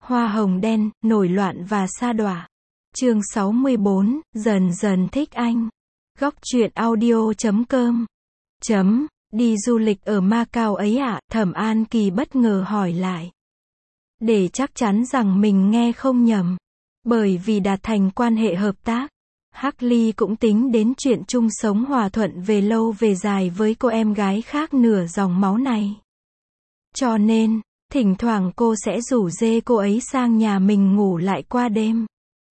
Hoa hồng đen, nổi loạn và sa đọa. Chương 64, dần dần thích anh. Góc truyện audio.com. Đi du lịch ở Macau ấy ạ? Thẩm An Kỳ bất ngờ hỏi lại. Để chắc chắn rằng mình nghe không nhầm. Bởi vì đạt thành quan hệ hợp tác, Hắc Ly cũng tính đến chuyện chung sống hòa thuận về lâu về dài với cô em gái khác nửa dòng máu này. Cho nên, thỉnh thoảng cô sẽ rủ dê cô ấy sang nhà mình ngủ lại qua đêm.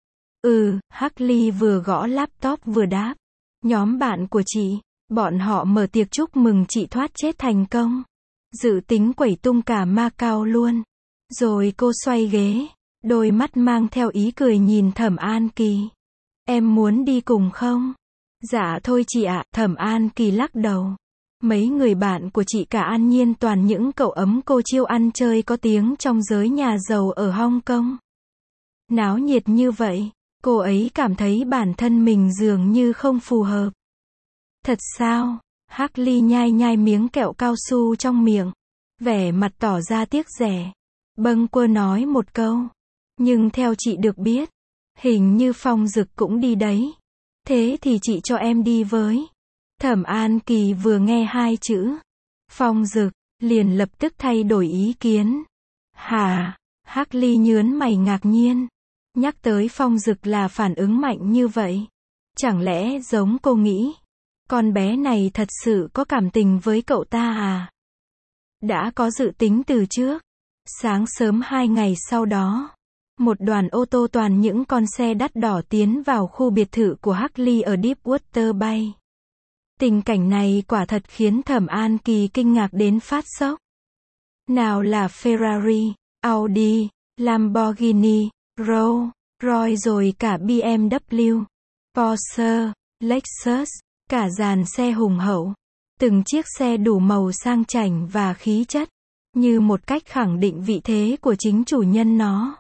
Hắc Ly vừa gõ laptop vừa đáp. Nhóm bạn của chị, bọn họ mở tiệc chúc mừng chị thoát chết thành công. Dự tính quẩy tung cả Macau luôn. Rồi cô xoay ghế, đôi mắt mang theo ý cười nhìn Thẩm An Kỳ. Em muốn đi cùng không? Dạ thôi chị ạ, Thẩm An Kỳ lắc đầu. Mấy người bạn của chị cả An Nhiên toàn những cậu ấm cô chiêu ăn chơi có tiếng trong giới nhà giàu ở Hong Kong. Náo nhiệt như vậy, cô ấy cảm thấy bản thân mình dường như không phù hợp. Thật sao? Hắc Ly nhai nhai miếng kẹo cao su trong miệng, vẻ mặt tỏ ra tiếc rẻ. Bâng quơ nói một câu. Nhưng theo chị được biết, hình như Phong Dực cũng đi đấy. Thế thì chị cho em đi với. Thẩm An Kỳ vừa nghe hai chữ Phong Dực, liền lập tức thay đổi ý kiến. Hả? Hắc Ly nhớn mày ngạc nhiên. Nhắc tới Phong Dực là phản ứng mạnh như vậy. Chẳng lẽ giống cô nghĩ, con bé này thật sự có cảm tình với cậu ta à? Đã có dự tính từ trước. Sáng sớm 2 ngày sau đó, một đoàn ô tô toàn những con xe đắt đỏ tiến vào khu biệt thự của Hắc Ly ở Deepwater Bay. Tình cảnh này quả thật khiến Thẩm An Kỳ kinh ngạc đến phát sốc. Nào là Ferrari, Audi, Lamborghini, Rolls Royce rồi cả BMW, Porsche, Lexus, cả dàn xe hùng hậu. Từng chiếc xe đủ màu sang chảnh và khí chất, như một cách khẳng định vị thế của chính chủ nhân nó.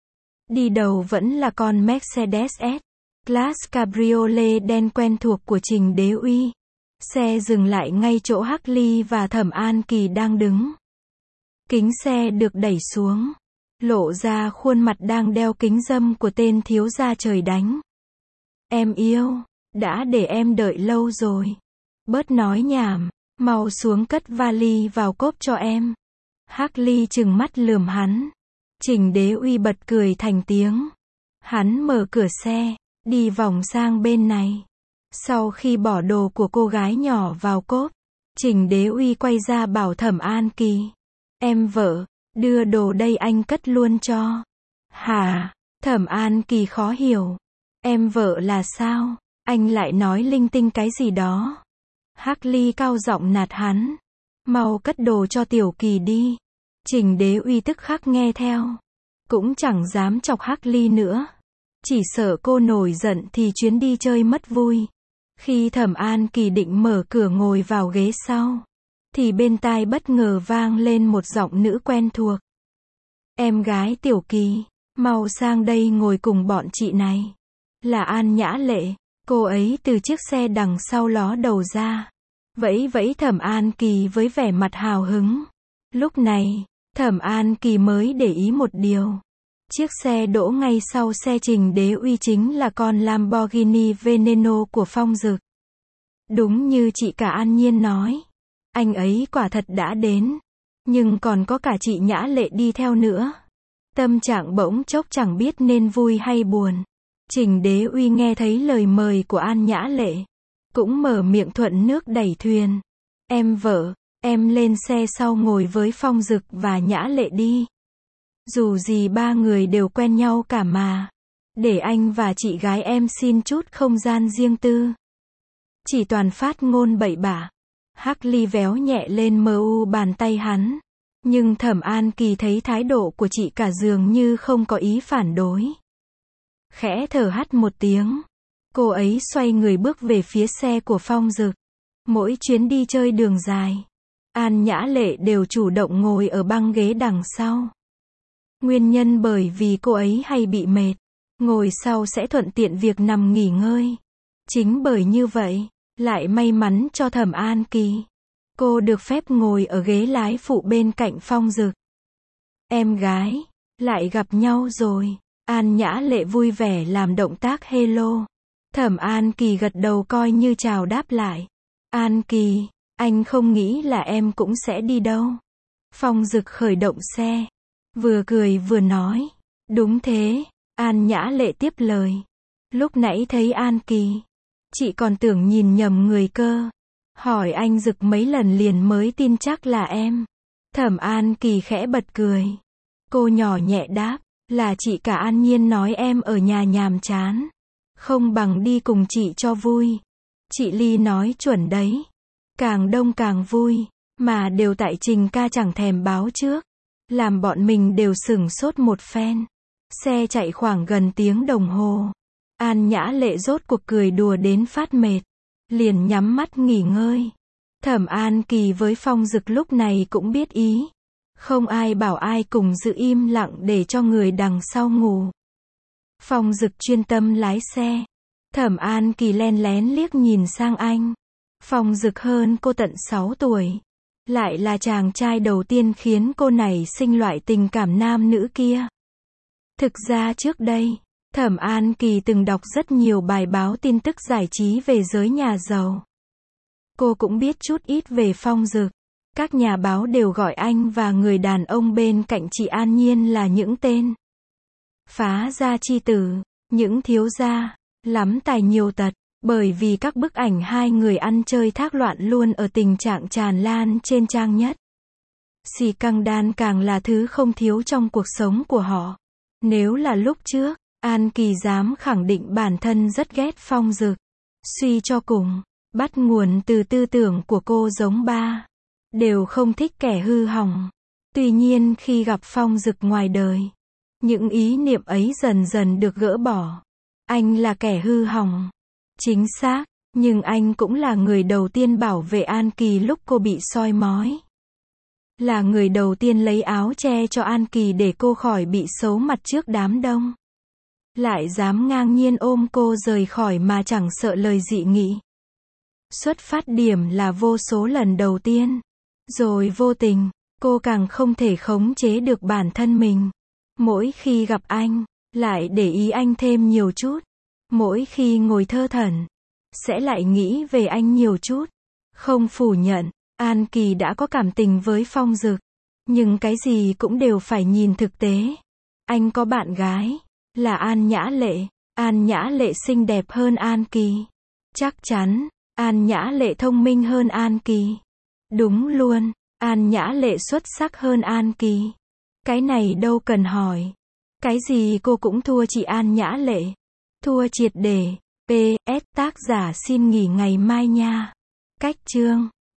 Đi đầu vẫn là con Mercedes S-Class Cabriolet đen quen thuộc của Trình Đế Uy. Xe dừng lại ngay chỗ Hắc Ly và Thẩm An Kỳ đang đứng. Kính xe được đẩy xuống, lộ ra khuôn mặt đang đeo kính râm của tên thiếu gia trời đánh. Em yêu, đã để em đợi lâu rồi. Bớt nói nhảm, mau xuống cất vali vào cốp cho em. Hắc Ly trừng mắt lườm hắn. Trình Đế Uy bật cười thành tiếng. Hắn mở cửa xe, đi vòng sang bên này. Sau khi bỏ đồ của cô gái nhỏ vào cốp, Trình Đế Uy quay ra bảo Thẩm An Kỳ. Em vợ, đưa đồ đây anh cất luôn cho. Hả? Thẩm An Kỳ khó hiểu. Em vợ là sao? Anh lại nói linh tinh cái gì đó. Hắc Ly cao giọng nạt hắn. Mau cất đồ cho Tiểu Kỳ đi. Trình Đế Uy tức khắc nghe theo. Cũng chẳng dám chọc Hắc Ly nữa. Chỉ sợ cô nổi giận thì chuyến đi chơi mất vui. Khi Thẩm An Kỳ định mở cửa ngồi vào ghế sau, thì bên tai bất ngờ vang lên một giọng nữ quen thuộc. Em gái Tiểu Kỳ, mau sang đây ngồi cùng bọn chị này. Là An Nhã Lệ. Cô ấy từ chiếc xe đằng sau ló đầu ra, vẫy vẫy Thẩm An Kỳ với vẻ mặt hào hứng. Lúc này, Thẩm An Kỳ mới để ý một điều. Chiếc xe đỗ ngay sau xe Trình Đế Uy chính là con Lamborghini Veneno của Phong Dực. Đúng như chị cả An Nhiên nói, anh ấy quả thật đã đến, nhưng còn có cả chị Nhã Lệ đi theo nữa. Tâm trạng bỗng chốc chẳng biết nên vui hay buồn. Trình Đế Uy nghe thấy lời mời của An Nhã Lệ, cũng mở miệng thuận nước đẩy thuyền. Em vợ, em lên xe sau ngồi với Phong Dực và Nhã Lệ đi. Dù gì ba người đều quen nhau cả mà. Để anh và chị gái em xin chút không gian riêng tư. Chỉ toàn phát ngôn bậy bạ. Hắc Ly véo nhẹ lên mu bàn tay hắn. Nhưng Thẩm An Kỳ thấy thái độ của chị cả dường như không có ý phản đối. Khẽ thở hắt một tiếng. Cô ấy xoay người bước về phía xe của Phong Dực. Mỗi chuyến đi chơi đường dài, An Nhã Lệ đều chủ động ngồi ở băng ghế đằng sau. Nguyên nhân bởi vì cô ấy hay bị mệt. Ngồi sau sẽ thuận tiện việc nằm nghỉ ngơi. Chính bởi như vậy, lại may mắn cho Thẩm An Kỳ. Cô được phép ngồi ở ghế lái phụ bên cạnh Phong Dực. Em gái, Lại gặp nhau rồi. An Nhã Lệ vui vẻ làm động tác hello. Thẩm An Kỳ gật đầu coi như chào đáp lại. An Kỳ, anh không nghĩ là em cũng sẽ đi đâu. Phong Dực khởi động xe. Vừa cười vừa nói. Đúng thế. An Nhã Lệ tiếp lời. Lúc nãy thấy An Kỳ, chị còn tưởng nhìn nhầm người cơ. Hỏi anh Dực mấy lần liền mới tin chắc là em. Thẩm An Kỳ khẽ bật cười. Cô nhỏ nhẹ đáp. Là chị cả An Nhiên nói em ở nhà nhàm chán. Không bằng đi cùng chị cho vui. Chị Ly nói chuẩn đấy. Càng đông càng vui. Mà đều tại Trình ca chẳng thèm báo trước. Làm bọn mình đều sửng sốt một phen. Xe chạy khoảng gần tiếng đồng hồ. An Nhã Lệ rốt cuộc cười đùa đến phát mệt. Liền nhắm mắt nghỉ ngơi. Thẩm An Kỳ với Phong Dực lúc này cũng biết ý. Không ai bảo ai cùng giữ im lặng để cho người đằng sau ngủ. Phong Dực chuyên tâm lái xe. Thẩm An Kỳ len lén liếc nhìn sang anh. Phong Dực hơn cô tận 6 tuổi. Lại là chàng trai đầu tiên khiến cô nảy sinh loại tình cảm nam nữ kia. Thực ra trước đây, Thẩm An Kỳ từng đọc rất nhiều bài báo tin tức giải trí về giới nhà giàu. Cô cũng biết chút ít về Phong Dực. Các nhà báo đều gọi anh và người đàn ông bên cạnh chị An Nhiên là những tên phá gia chi tử, những thiếu gia, lắm tài nhiều tật, bởi vì các bức ảnh hai người ăn chơi thác loạn luôn ở tình trạng tràn lan trên trang nhất. Xì căng đan càng là thứ không thiếu trong cuộc sống của họ. Nếu là lúc trước, An Kỳ dám khẳng định bản thân rất ghét Phong Dực. Suy cho cùng, bắt nguồn từ tư tưởng của cô giống ba. Đều không thích kẻ hư hỏng. Tuy nhiên khi gặp Phong Dực ngoài đời, những ý niệm ấy dần dần được gỡ bỏ. Anh là kẻ hư hỏng. Chính xác, nhưng anh cũng là người đầu tiên bảo vệ An Kỳ lúc cô bị soi mói. Là người đầu tiên lấy áo che cho An Kỳ để cô khỏi bị xấu mặt trước đám đông. Lại dám ngang nhiên ôm cô rời khỏi mà chẳng sợ lời dị nghị. Xuất phát điểm là vô số lần đầu tiên. Rồi vô tình, cô càng không thể khống chế được bản thân mình. Mỗi khi gặp anh, lại để ý anh thêm nhiều chút. Mỗi khi ngồi thơ thẩn, sẽ lại nghĩ về anh nhiều chút. Không phủ nhận, An Kỳ đã có cảm tình với Phong Dực. Nhưng cái gì cũng đều phải nhìn thực tế. Anh có bạn gái, là An Nhã Lệ. An Nhã Lệ xinh đẹp hơn An Kỳ. Chắc chắn, An Nhã Lệ thông minh hơn An Kỳ. Đúng luôn, An Nhã Lệ xuất sắc hơn An Kỳ. Cái này đâu cần hỏi. Cái gì cô cũng thua chị An Nhã Lệ. Thua triệt để. PS tác giả xin nghỉ ngày mai nha. Cách chương